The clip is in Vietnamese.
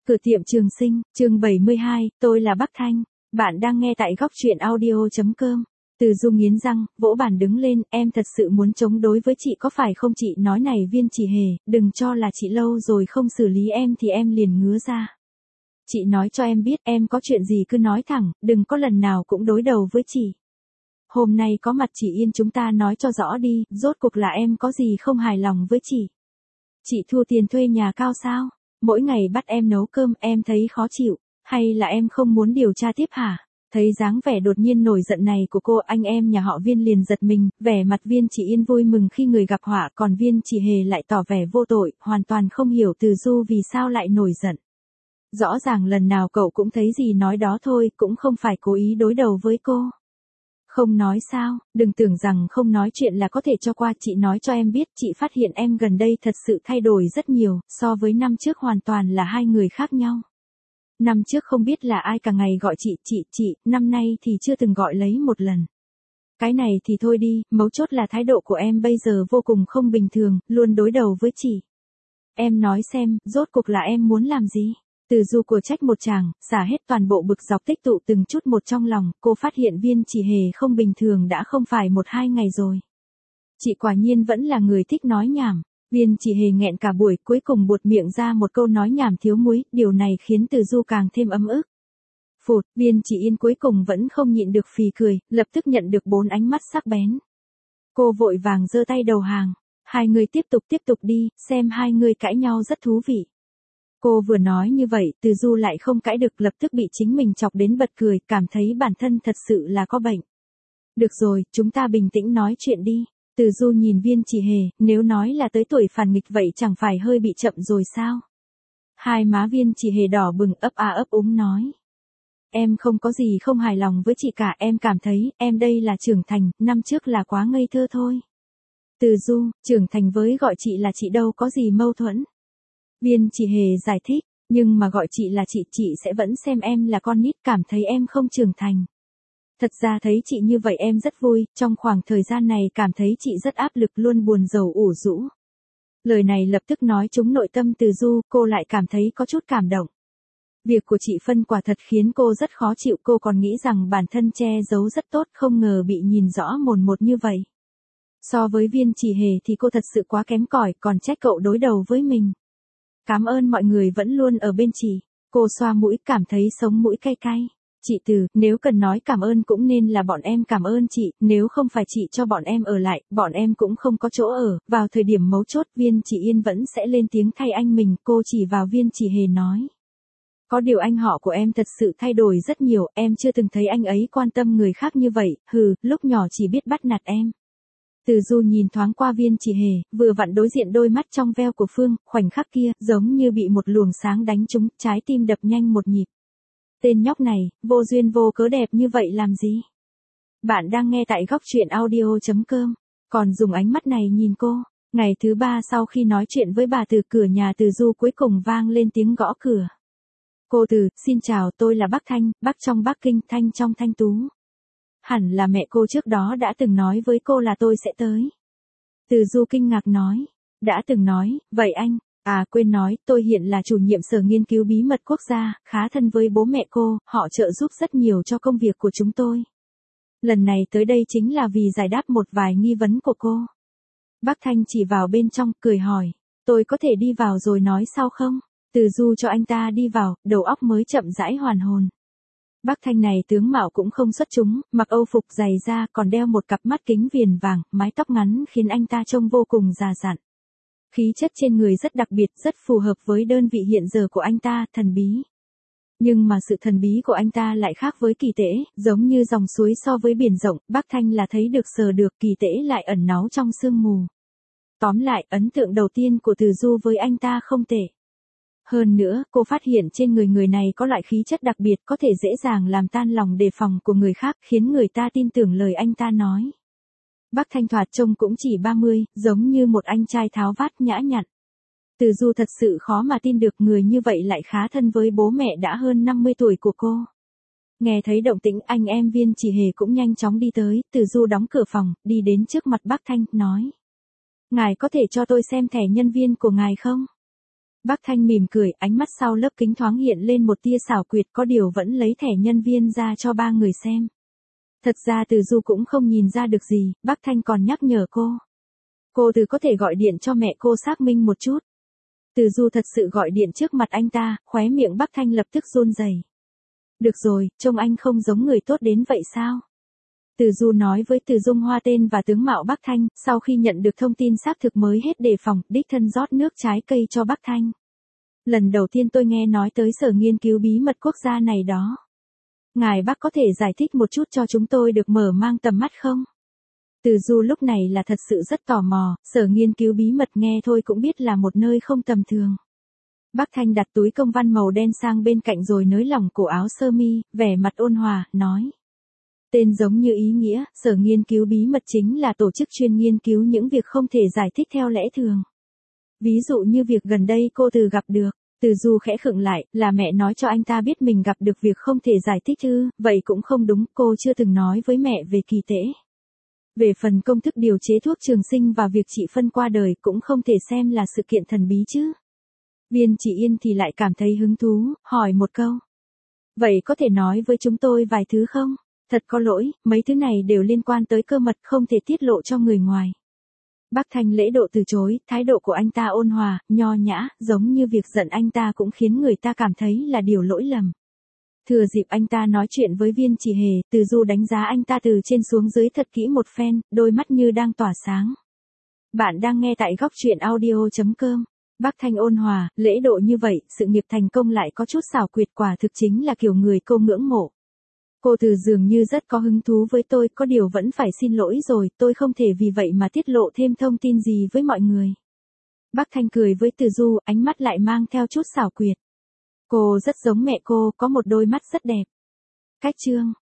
Cửa tiệm Trường Sinh, chương 72, tôi là Bắc Thanh. Bạn đang nghe tại góc truyện audio.com. Từ Du nghiến răng, vỗ bàn đứng lên, em thật sự muốn chống đối với chị có phải không chị nói này Viên Chỉ Hề, đừng cho là chị lâu rồi không xử lý em thì em liền ngứa ra. Chị nói cho em biết em có chuyện gì cứ nói thẳng, đừng có lần nào cũng đối đầu với chị. Hôm nay có mặt chị Yên chúng ta nói cho rõ đi, rốt cuộc là em có gì không hài lòng với chị. Chị thua tiền thuê nhà cao sao? Mỗi ngày bắt em nấu cơm em thấy khó chịu, hay là em không muốn điều tra tiếp hả? Thấy dáng vẻ đột nhiên nổi giận này của cô, anh em nhà họ Viên liền giật mình, vẻ mặt Viên Chỉ Yên vui mừng khi người gặp họa, còn Viên Chỉ Hề lại tỏ vẻ vô tội, hoàn toàn không hiểu Từ Du vì sao lại nổi giận. Rõ ràng lần nào cậu cũng thấy gì nói đó thôi, cũng không phải cố ý đối đầu với cô. Không nói sao, đừng tưởng rằng không nói chuyện là có thể cho qua, chị nói cho em biết, chị phát hiện em gần đây thật sự thay đổi rất nhiều, so với năm trước hoàn toàn là hai người khác nhau. Năm trước không biết là ai cả ngày gọi chị, năm nay thì chưa từng gọi lấy một lần. Cái này thì thôi đi, mấu chốt là thái độ của em bây giờ vô cùng không bình thường, luôn đối đầu với chị. Em nói xem, rốt cuộc là em muốn làm gì? Từ Du của trách một chàng, xả hết toàn bộ bực dọc tích tụ từng chút một trong lòng, cô phát hiện Viên Chỉ Hề không bình thường đã không phải 1-2 ngày rồi. Chị quả nhiên vẫn là người thích nói nhảm. Viên Chỉ Hề nghẹn cả buổi cuối cùng buột miệng ra một câu nói nhảm thiếu muối, điều này khiến Từ Du càng thêm ấm ức. Phụt, Viên Chỉ Yên cuối cùng vẫn không nhịn được phì cười, lập tức nhận được 4 ánh mắt sắc bén. Cô vội vàng giơ tay đầu hàng, hai người tiếp tục đi, xem hai người cãi nhau rất thú vị. Cô vừa nói như vậy, Từ Du lại không cãi được, lập tức bị chính mình chọc đến bật cười, cảm thấy bản thân thật sự là có bệnh. Được rồi, chúng ta bình tĩnh nói chuyện đi. Từ Du nhìn Viên Chỉ Hề, nếu nói là tới tuổi phản nghịch vậy chẳng phải hơi bị chậm rồi sao? Hai má Viên Chỉ Hề đỏ bừng, ấp úng nói. Em không có gì không hài lòng với chị cả, em cảm thấy, em đây là trưởng thành, năm trước là quá ngây thơ thôi. Từ Du, trưởng thành với gọi chị là chị đâu có gì mâu thuẫn. Viên Chỉ Hề giải thích, nhưng mà gọi chị là chị sẽ vẫn xem em là con nít, cảm thấy em không trưởng thành. Thật ra thấy chị như vậy em rất vui, trong khoảng thời gian này cảm thấy chị rất áp lực, luôn buồn rầu ủ rũ. Lời này lập tức nói trúng nội tâm Từ Du, cô lại cảm thấy có chút cảm động. Việc của chị Phân quả thật khiến cô rất khó chịu, cô còn nghĩ rằng bản thân che giấu rất tốt, không ngờ bị nhìn rõ mồn một như vậy. So với Viên Chỉ Hề thì cô thật sự quá kém cỏi, còn trách cậu đối đầu với mình. Cảm ơn mọi người vẫn luôn ở bên chị. Cô xoa mũi cảm thấy sống mũi cay cay. Chị Từ, nếu cần nói cảm ơn cũng nên là bọn em cảm ơn chị, nếu không phải chị cho bọn em ở lại, bọn em cũng không có chỗ ở. Vào thời điểm mấu chốt Viên Chỉ Yên vẫn sẽ lên tiếng thay anh mình, cô chỉ vào Viên Chỉ Hề nói. Có điều anh họ của em thật sự thay đổi rất nhiều, em chưa từng thấy anh ấy quan tâm người khác như vậy, lúc nhỏ chỉ biết bắt nạt em. Từ Du nhìn thoáng qua Viên Chỉ Hề, vừa vặn đối diện đôi mắt trong veo của Phương, khoảnh khắc kia, giống như bị một luồng sáng đánh trúng, trái tim đập nhanh một nhịp. Tên nhóc này, vô duyên vô cớ đẹp như vậy làm gì? Bạn đang nghe tại góc truyện audio.com, còn dùng ánh mắt này nhìn cô. Ngày thứ 3 sau khi nói chuyện với bà Từ, cửa nhà Từ Du cuối cùng vang lên tiếng gõ cửa. Cô Từ, xin chào, tôi là Bắc Thanh, Bắc trong Bắc Kinh, Thanh trong Thanh Tú. Hẳn là mẹ cô trước đó đã từng nói với cô là tôi sẽ tới. Từ Du kinh ngạc nói. Đã từng nói, vậy anh, quên nói, tôi hiện là chủ nhiệm sở nghiên cứu bí mật quốc gia, khá thân với bố mẹ cô, họ trợ giúp rất nhiều cho công việc của chúng tôi. Lần này tới đây chính là vì giải đáp một vài nghi vấn của cô. Bắc Thanh chỉ vào bên trong, cười hỏi, tôi có thể đi vào rồi nói sau không? Từ Du cho anh ta đi vào, đầu óc mới chậm rãi hoàn hồn. Bắc Thanh này tướng mạo cũng không xuất chúng, mặc âu phục dày da, còn đeo một cặp mắt kính viền vàng, mái tóc ngắn khiến anh ta trông vô cùng già dặn. Khí chất trên người rất đặc biệt, rất phù hợp với đơn vị hiện giờ của anh ta, thần bí. Nhưng mà sự thần bí của anh ta lại khác với Kỳ Tễ, giống như dòng suối so với biển rộng, Bắc Thanh là thấy được sờ được, Kỳ Tễ lại ẩn náu trong sương mù. Tóm lại, ấn tượng đầu tiên của Từ Du với anh ta không tệ. Hơn nữa, cô phát hiện trên người này có loại khí chất đặc biệt có thể dễ dàng làm tan lòng đề phòng của người khác, khiến người ta tin tưởng lời anh ta nói. Bắc Thanh thoạt trông cũng chỉ 30, giống như một anh trai tháo vát nhã nhặn. Từ Du thật sự khó mà tin được người như vậy lại khá thân với bố mẹ đã hơn 50 tuổi của cô. Nghe thấy động tĩnh, anh em Viên Chỉ Hề cũng nhanh chóng đi tới, Từ Du đóng cửa phòng, đi đến trước mặt Bắc Thanh, nói. Ngài có thể cho tôi xem thẻ nhân viên của ngài không? Bác Thanh mỉm cười, ánh mắt sau lớp kính thoáng hiện lên một tia xảo quyệt, có điều vẫn lấy thẻ nhân viên ra cho ba người xem. Thật ra Từ Du cũng không nhìn ra được gì, bác Thanh còn nhắc nhở cô. Cô Từ có thể gọi điện cho mẹ cô xác minh một chút. Từ Du thật sự gọi điện trước mặt anh ta, khóe miệng bác Thanh lập tức run rẩy. Được rồi, trông anh không giống người tốt đến vậy sao? Từ Du nói với Từ Dung Hoa tên và tướng mạo bác Thanh, sau khi nhận được thông tin xác thực mới hết đề phòng, đích thân rót nước trái cây cho bác Thanh. Lần đầu tiên tôi nghe nói tới sở nghiên cứu bí mật quốc gia này đó. Ngài bác có thể giải thích một chút cho chúng tôi được mở mang tầm mắt không? Từ Du lúc này là thật sự rất tò mò, sở nghiên cứu bí mật nghe thôi cũng biết là một nơi không tầm thường. Bác Thanh đặt túi công văn màu đen sang bên cạnh rồi nới lỏng cổ áo sơ mi, vẻ mặt ôn hòa, nói. Tên giống như ý nghĩa, sở nghiên cứu bí mật chính là tổ chức chuyên nghiên cứu những việc không thể giải thích theo lẽ thường. Ví dụ như việc gần đây cô Từ gặp được. Từ Du khẽ khựng lại, là mẹ nói cho anh ta biết mình gặp được việc không thể giải thích ư, vậy cũng không đúng, cô chưa từng nói với mẹ về kỳ tễ. Về phần công thức điều chế thuốc trường sinh và việc chị Phân qua đời cũng không thể xem là sự kiện thần bí chứ. Viên Chỉ Yên thì lại cảm thấy hứng thú, hỏi một câu. Vậy có thể nói với chúng tôi vài thứ không? Thật có lỗi, mấy thứ này đều liên quan tới cơ mật không thể tiết lộ cho người ngoài. Bác Thanh lễ độ từ chối, thái độ của anh ta ôn hòa, nho nhã, giống như việc giận anh ta cũng khiến người ta cảm thấy là điều lỗi lầm. Thừa dịp anh ta nói chuyện với Viên Chỉ Hề, Từ Du đánh giá anh ta từ trên xuống dưới thật kỹ một phen, đôi mắt như đang tỏa sáng. Bạn đang nghe tại góc truyện audio.com. Bác Thanh ôn hòa, lễ độ như vậy, sự nghiệp thành công lại có chút xảo quyệt, quả thực chính là kiểu người cô ngưỡng mộ. Cô Từ dường như rất có hứng thú với tôi, có điều vẫn phải xin lỗi rồi, tôi không thể vì vậy mà tiết lộ thêm thông tin gì với mọi người. Bác Thanh cười với Từ Du, ánh mắt lại mang theo chút xảo quyệt. Cô rất giống mẹ cô, có một đôi mắt rất đẹp. Cách chương